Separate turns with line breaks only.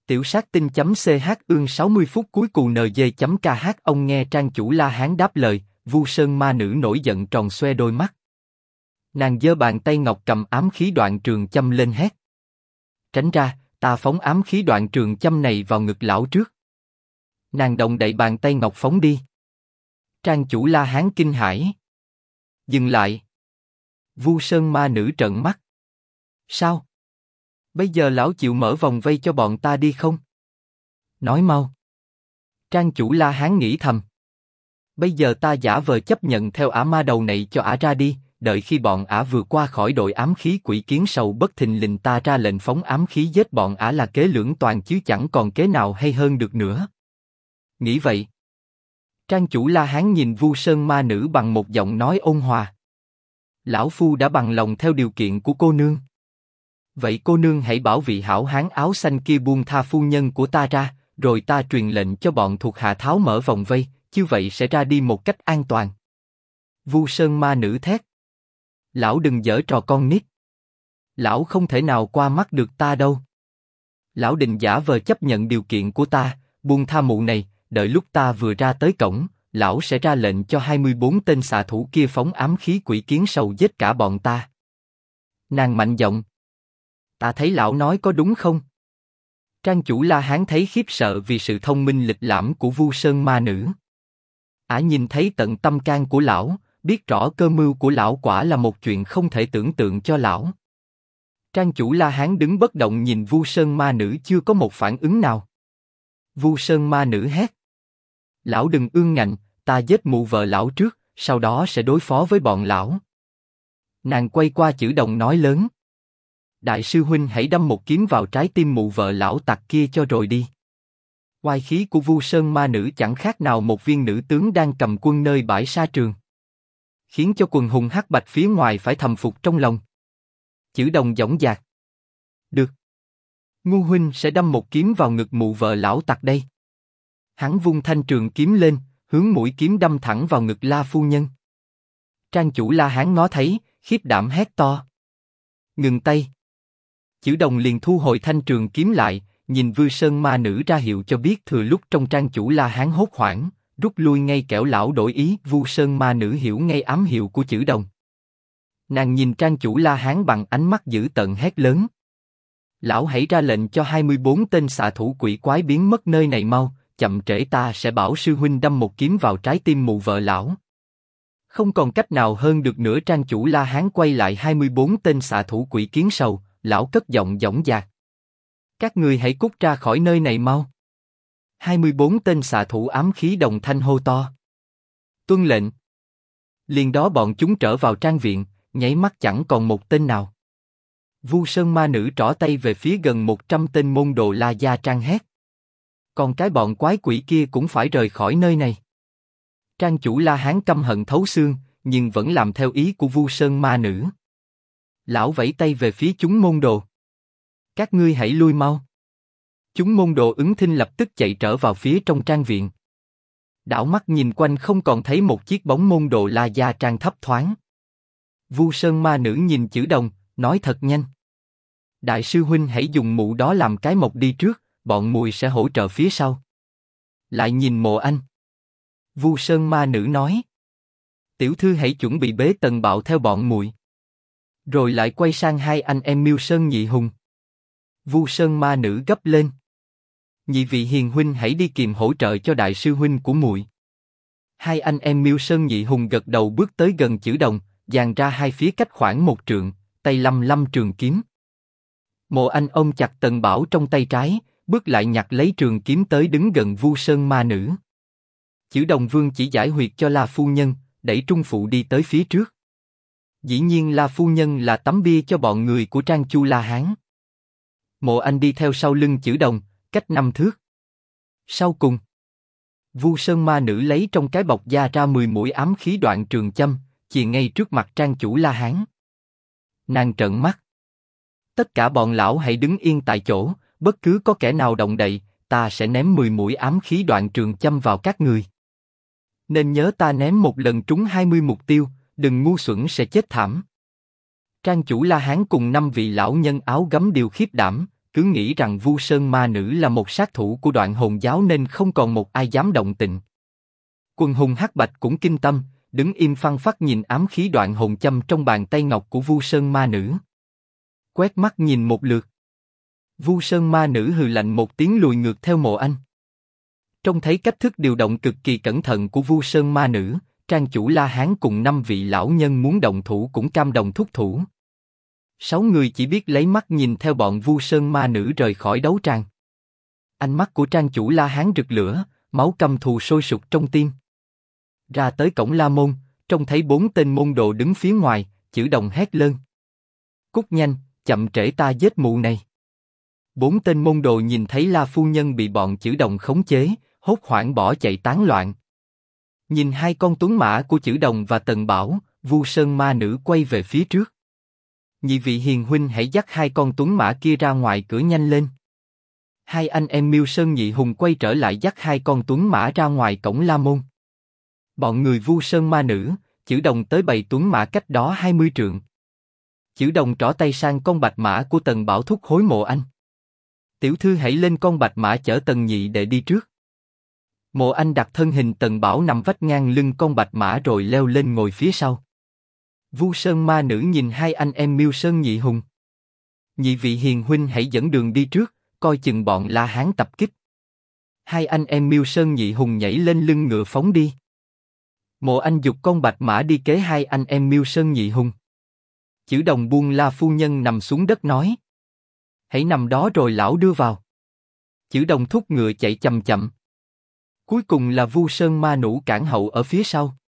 Tiểu sát tinh.ch ương 60 phút cuối cù NG.kh. Ông nghe trang chủ La Hán đáp lời, Vu Sơn ma nữ nổi giận tròn xoe đôi mắt. Nàng giơ bàn tay ngọc cầm ám khí đoạn trường châm lên hét. Tránh ra, ta phóng ám khí đoạn trường châm này vào ngực lão trước. Nàng động đậy bàn tay ngọc phóng đi. Trang chủ La Hán kinh hãi. Dừng lại. Vu Sơn ma nữ trợn mắt. Sao? Bây giờ lão chịu mở vòng vây cho bọn ta đi không? Nói mau. Trang chủ La Hán nghĩ thầm. Bây giờ ta giả vờ chấp nhận theo ả ma đầu này cho ả ra đi, đợi khi bọn ả vừa qua khỏi đội ám khí quỷ kiến sầu bất thình lình ta ra lệnh phóng ám khí giết bọn ả là kế lưỡng toàn chứ chẳng còn kế nào hay hơn được nữa. Nghĩ vậy. Trang chủ La Hán nhìn Vu Sơn ma nữ bằng một giọng nói ôn hòa. Lão phu đã bằng lòng theo điều kiện của cô nương. Vậy cô nương hãy bảo vị hảo hán áo xanh kia buông tha phu nhân của ta ra, rồi ta truyền lệnh cho bọn thuộc hạ tháo mở vòng vây, như vậy sẽ ra đi một cách an toàn. Vu Sơn ma nữ thét. Lão đừng giở trò con nít. Lão không thể nào qua mắt được ta đâu. Lão định giả vờ chấp nhận điều kiện của ta, buông tha mụ này, đợi lúc ta vừa ra tới cổng, lão sẽ ra lệnh cho 24 tên xạ thủ kia phóng ám khí quỷ kiến sầu giết cả bọn ta. Nàng mạnh giọng. Ta thấy lão nói có đúng không? Trang chủ La Hán thấy khiếp sợ vì sự thông minh lịch lãm của Vu Sơn ma nữ. Ả nhìn thấy tận tâm can của lão, biết rõ cơ mưu của lão quả là một chuyện không thể tưởng tượng cho lão. Trang chủ La Hán đứng bất động nhìn Vu Sơn ma nữ chưa có một phản ứng nào. Vu Sơn ma nữ hét. Lão đừng ương ngạnh, ta giết mụ vợ lão trước, sau đó sẽ đối phó với bọn lão. Nàng quay qua Chử Đồng nói lớn. Đại sư huynh hãy đâm một kiếm vào trái tim mụ vợ lão tặc kia cho rồi đi. Oai khí của Vu Sơn ma nữ chẳng khác nào một viên nữ tướng đang cầm quân nơi bãi sa trường, khiến cho quần hùng hắc bạch phía ngoài phải thầm phục trong lòng. Chử Đồng dõng dạc. Được. Ngu huynh sẽ đâm một kiếm vào ngực mụ vợ lão tặc đây. Hắn vung thanh trường kiếm lên, hướng mũi kiếm đâm thẳng vào ngực La phu nhân. Trang chủ La Hán ngó thấy, khiếp đảm hét to. Ngừng tay. Chử Đồng liền thu hồi thanh trường kiếm lại, nhìn Vu Sơn ma nữ ra hiệu cho biết thừa lúc trong trang chủ La Hán hốt hoảng, rút lui ngay kẻo lão đổi ý. Vu Sơn ma nữ hiểu ngay ám hiệu của Chử Đồng. Nàng nhìn trang chủ La Hán bằng ánh mắt dữ tợn hét lớn. Lão hãy ra lệnh cho 24 tên xạ thủ quỷ quái biến mất nơi này mau, chậm trễ ta sẽ bảo sư huynh đâm một kiếm vào trái tim mụ vợ lão. Không còn cách nào hơn được nữa. Trang chủ La Hán quay lại 24 tên xạ thủ quỷ kiến sầu, lão cất giọng dõng dạc. Các người hãy cút ra khỏi nơi này mau. 24 tên xạ thủ ám khí đồng thanh hô to. Tuân lệnh. Liền đó bọn chúng trở vào trang viện, nháy mắt chẳng còn một tên nào. Vu Sơn ma nữ trỏ tay về phía gần 100 tên môn đồ La Gia Trang hét. Còn cái bọn quái quỷ kia cũng phải rời khỏi nơi này. Trang chủ La Hán căm hận thấu xương, nhưng vẫn làm theo ý của Vu Sơn ma nữ. Lão vẫy tay về phía chúng môn đồ. Các ngươi hãy lui mau. Chúng môn đồ ứng thinh lập tức chạy trở vào phía trong trang viện. Đảo mắt nhìn quanh không còn thấy một chiếc bóng môn đồ La Gia Trang thấp thoáng. Vu Sơn ma nữ nhìn Chử Đồng, nói thật nhanh. Đại sư huynh hãy dùng mụ đó làm cái mộc đi trước, bọn mùi sẽ hỗ trợ phía sau. Lại nhìn Mộ Anh. Vu Sơn ma nữ nói. Tiểu thư hãy chuẩn bị bế Tần Bạo theo bọn mùi. Rồi lại quay sang hai anh em Miêu Sơn Nhị Hùng. Vu Sơn ma nữ gấp lên. Nhị vị hiền huynh hãy đi kìm hỗ trợ cho đại sư huynh của muội. Hai anh em Miêu Sơn Nhị Hùng gật đầu bước tới gần Chử Đồng, dàn ra hai phía cách khoảng 1 trượng, tay lăm lăm trường kiếm. Mộ Anh ôm chặt Tần Bảo trong tay trái, bước lại nhặt lấy trường kiếm tới đứng gần Vu Sơn ma nữ. Chử Đồng Vương chỉ giải huyệt cho La phu nhân, đẩy trung phụ đi tới phía trước. Dĩ nhiên La phu nhân là tấm bia cho bọn người của Trang Chu La Hán. Mộ Anh đi theo sau lưng Chử Đồng, cách 5 thước. Sau cùng, Vu Sơn ma nữ lấy trong cái bọc da ra 10 mũi ám khí đoạn trường châm, chìa ngay trước mặt Trang chủ La Hán. Nàng trợn mắt. Tất cả bọn lão hãy đứng yên tại chỗ, bất cứ có kẻ nào động đậy, ta sẽ ném 10 mũi ám khí đoạn trường châm vào các người. Nên nhớ ta ném một lần trúng 20 mục tiêu, đừng ngu xuẩn sẽ chết thảm. Trang chủ La Hán cùng 5 vị lão nhân áo gấm đều khiếp đảm, cứ nghĩ rằng Vu Sơn ma nữ là một sát thủ của Đoạn Hồn giáo nên không còn một ai dám động tịnh. Quần hùng hắc bạch cũng kinh tâm, đứng im phăng phắc nhìn ám khí Đoạn Hồn châm trong bàn tay ngọc của Vu Sơn ma nữ. Quét mắt nhìn một lượt. Vu Sơn ma nữ hừ lạnh một tiếng lùi ngược theo Mộ Anh. Trông thấy cách thức điều động cực kỳ cẩn thận của Vu Sơn ma nữ, Trang chủ La Hán cùng 5 vị lão nhân muốn động thủ cũng cam đồng thúc thủ. 6 người chỉ biết lấy mắt nhìn theo bọn Vu Sơn ma nữ rời khỏi đấu tràng. Ánh mắt của Trang chủ La Hán rực lửa, máu căm thù sôi sục trong tim. Ra tới cổng La Môn, trông thấy 4 tên môn đồ đứng phía ngoài, Chử Đồng hét lên: "Cút nhanh, chậm trễ ta giết mụ này!" 4 tên môn đồ nhìn thấy La phu nhân bị bọn Chử Đồng khống chế, hốt hoảng bỏ chạy tán loạn. Nhìn hai con tuấn mã của Chử Đồng và Tần Bảo, Vu Sơn ma nữ quay về phía trước. "Nhị vị hiền huynh hãy dắt hai con tuấn mã kia ra ngoài cửa nhanh lên." Hai anh em Miêu Sơn Nhị Hùng quay trở lại dắt hai con tuấn mã ra ngoài cổng La Môn. Bọn người Vu Sơn ma nữ, Chử Đồng tới bày tuấn mã cách đó 20 trượng. Chử Đồng trỏ tay sang con bạch mã của Tần Bảo thúc hối Mộ Anh: "Tiểu thư hãy lên con bạch mã chở Tần nhị đệ đi trước." Mộ Anh đặt thân hình Tần Bảo nằm vách ngang lưng con bạch mã rồi leo lên ngồi phía sau. Vu Sơn ma nữ nhìn hai anh em Miêu Sơn Nhị Hùng: "Nhị vị hiền huynh hãy dẫn đường đi trước, coi chừng bọn La Hán tập kích." Hai anh em Miêu Sơn Nhị Hùng nhảy lên lưng ngựa phóng đi. Mộ Anh giục con bạch mã đi kế hai anh em Miêu Sơn Nhị Hùng. Chử Đồng buông La phu nhân nằm xuống đất nói: "Hãy nằm đó rồi lão đưa vào." Chử Đồng thúc ngựa chạy chậm chậm. Cuối cùng là Vu Sơn ma nữ cản hậu ở phía sau.